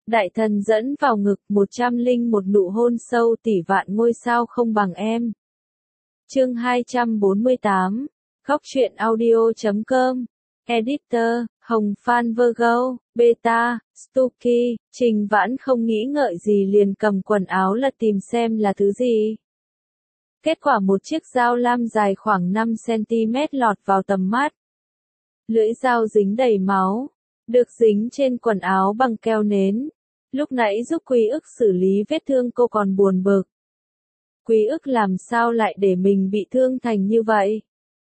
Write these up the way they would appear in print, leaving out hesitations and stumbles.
Đại thần dẫn vào ngực 101 nụ hôn sâu tỷ vạn ngôi sao không bằng em. Chương 248, Góc truyện audio.com, Editor, Hồng Phan Virgo, Beta, Stucky, Trình Vãn không nghĩ ngợi gì liền cầm quần áo lật tìm xem là thứ gì. Kết quả một chiếc dao lam dài khoảng 5cm lọt vào tầm mắt. Lưỡi dao dính đầy máu, được dính trên quần áo bằng keo nến. Lúc nãy giúp Quý ức xử lý vết thương cô còn buồn bực. Quý ức làm sao lại để mình bị thương thành như vậy?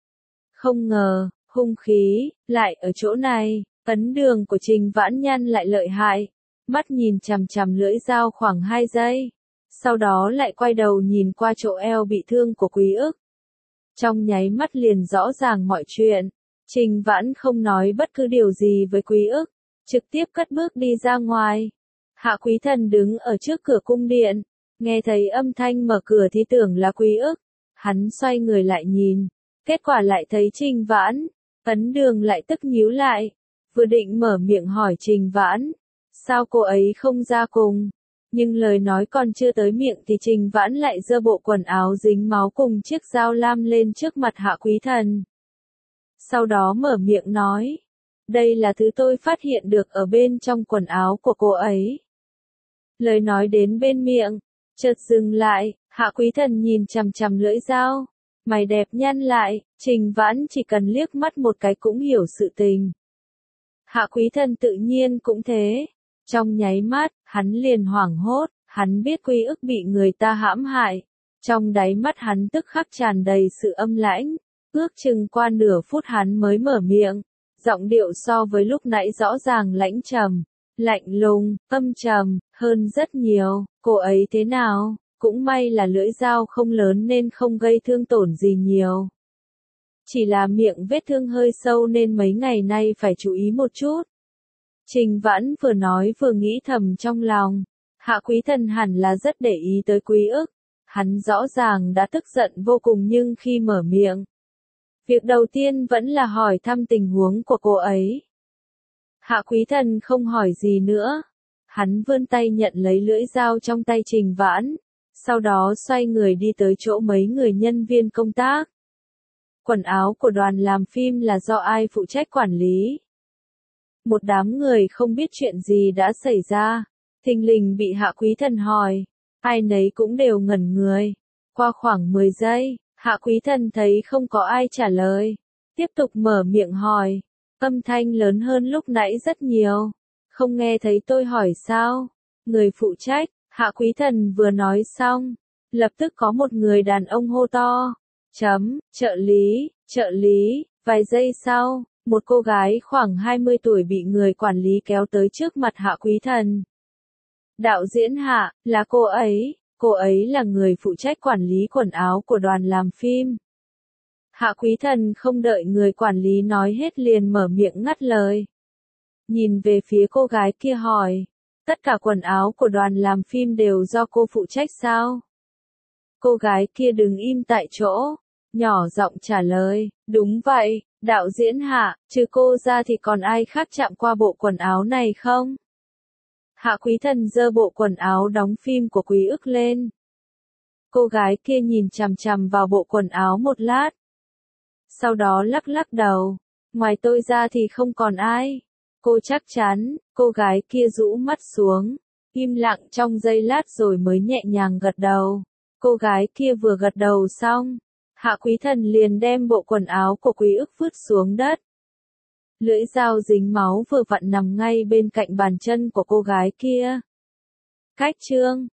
Không ngờ, hung khí, lại ở chỗ này. Ấn đường của Trình Vãn nhăn lại lợi hại. Mắt nhìn chằm chằm lưỡi dao khoảng 2 giây. Sau đó lại quay đầu nhìn qua chỗ eo bị thương của Quý ức. Trong nháy mắt liền rõ ràng mọi chuyện. Trình Vãn không nói bất cứ điều gì với Quý ức. Trực tiếp cất bước đi ra ngoài. Hạ Quý Thần đứng ở trước cửa cung điện. Nghe thấy âm thanh mở cửa thì tưởng là Quý ức. Hắn xoay người lại nhìn. Kết quả lại thấy Trình Vãn. Ấn đường lại tức nhíu lại. Vừa định mở miệng hỏi Trình Vãn. Sao cô ấy không ra cùng? Nhưng lời nói còn chưa tới miệng thì Trình Vãn lại giơ bộ quần áo dính máu cùng chiếc dao lam lên trước mặt Hạ Quý Thần. Sau đó mở miệng nói. Đây là thứ tôi phát hiện được ở bên trong quần áo của cô ấy. Lời nói đến bên miệng, chợt dừng lại, Hạ Quý Thần nhìn chằm chằm lưỡi dao. Mày đẹp nhăn lại, Trình Vãn chỉ cần liếc mắt một cái cũng hiểu sự tình. Hạ Quý Thần tự nhiên cũng thế. Trong nháy mắt, hắn liền hoảng hốt, hắn biết Quý ức bị người ta hãm hại. Trong đáy mắt hắn tức khắc tràn đầy sự âm lãnh. Ước chừng qua nửa phút hắn mới mở miệng. Giọng điệu so với lúc nãy rõ ràng lãnh trầm, lạnh lùng, âm trầm, hơn rất nhiều. Cô ấy thế nào? Cũng may là lưỡi dao không lớn nên không gây thương tổn gì nhiều. Chỉ là miệng vết thương hơi sâu nên mấy ngày nay phải chú ý một chút. Trình Vãn vừa nói vừa nghĩ thầm trong lòng. Hạ Quý Thần hẳn là rất để ý tới Quý ức. Hắn rõ ràng đã tức giận vô cùng nhưng khi mở miệng. Việc đầu tiên vẫn là hỏi thăm tình huống của cô ấy. Hạ Quý Thần không hỏi gì nữa. Hắn vươn tay nhận lấy lưỡi dao trong tay Trình Vãn. Sau đó xoay người đi tới chỗ mấy người nhân viên công tác. Quần áo của đoàn làm phim là do ai phụ trách quản lý? Một đám người không biết chuyện gì đã xảy ra. Thình lình bị Hạ Quý Thần hỏi. Ai nấy cũng đều ngẩn người. Qua khoảng 10 giây, Hạ Quý Thần thấy không có ai trả lời. Tiếp tục mở miệng hỏi. Âm thanh lớn hơn lúc nãy rất nhiều. Không nghe thấy tôi hỏi sao? Người phụ trách, Hạ Quý Thần vừa nói xong. Lập tức có một người đàn ông hô to. Trợ lý, vài giây sau. Một cô gái khoảng 20 tuổi bị người quản lý kéo tới trước mặt Hạ Quý Thần. Đạo diễn Hạ, là cô ấy là người phụ trách quản lý quần áo của đoàn làm phim. Hạ Quý Thần không đợi người quản lý nói hết liền mở miệng ngắt lời. Nhìn về phía cô gái kia hỏi, tất cả quần áo của đoàn làm phim đều do cô phụ trách sao? Cô gái kia đứng im tại chỗ, nhỏ giọng trả lời, đúng vậy. Đạo diễn Hạ, trừ cô ra thì còn ai khác chạm qua bộ quần áo này không? Hạ Quý Thần giơ bộ quần áo đóng phim của Quý ức lên. Cô gái kia nhìn chằm chằm vào bộ quần áo một lát. Sau đó lắc lắc đầu. Ngoài tôi ra thì không còn ai. Cô chắc chắn, cô gái kia rũ mắt xuống. Im lặng trong giây lát rồi mới nhẹ nhàng gật đầu. Cô gái kia vừa gật đầu xong. Hạ Quý Thần liền đem bộ quần áo của Quý ức vứt xuống đất. Lưỡi dao dính máu vừa vặn nằm ngay bên cạnh bàn chân của cô gái kia. Cách chương